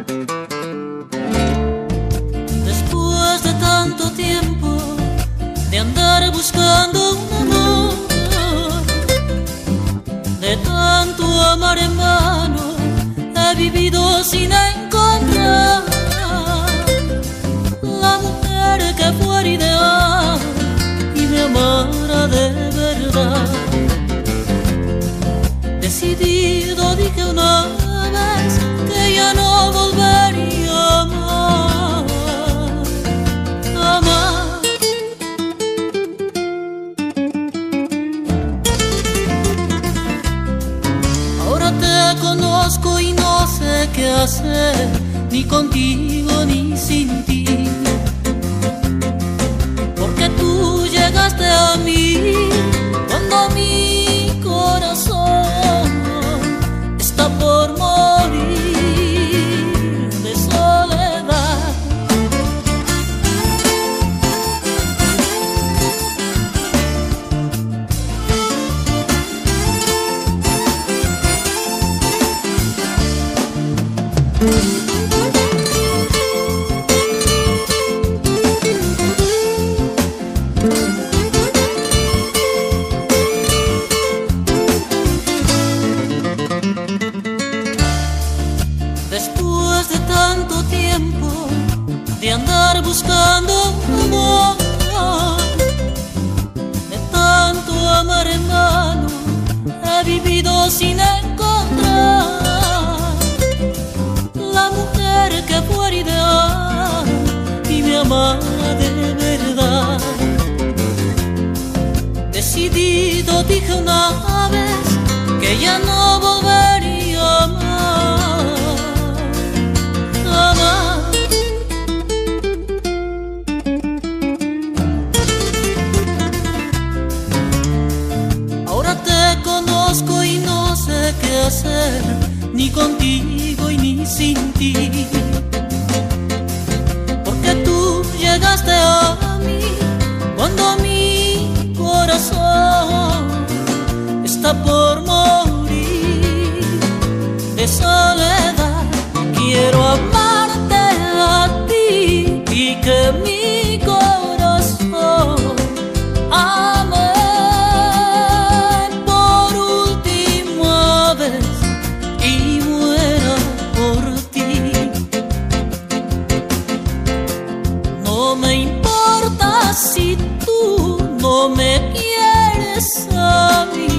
Después de tanto tiempo de andar buscando un amor, de tanto amar en vano, he vivido sin encontrar la mujer que fuera ideal y me amara de verdad. Decidido dije una vez que ya no volvería a amar, amar. Ahora te conozco y no sé qué hacer, ni contigo ni sin ti, porque tú llegaste a mí cuando mi corazón está por morir de soledad. Después de tanto tiempo de andar buscando un amor, de tanto amar en vano, he vivido sin encontrar la mujer que fuera ideal y me amara de verdad. Decidido dije una vez que ya no volvería a amar, amar. Ahora te conozco y no sé qué hacer, ni contigo y ni sin ti, porque tú llegaste a mí cuando mi corazón está por morir de soledad. Quiero amarte a ti y que mi corazón ame por última vez y muera por ti. No me importa si tú no me quieres a mí,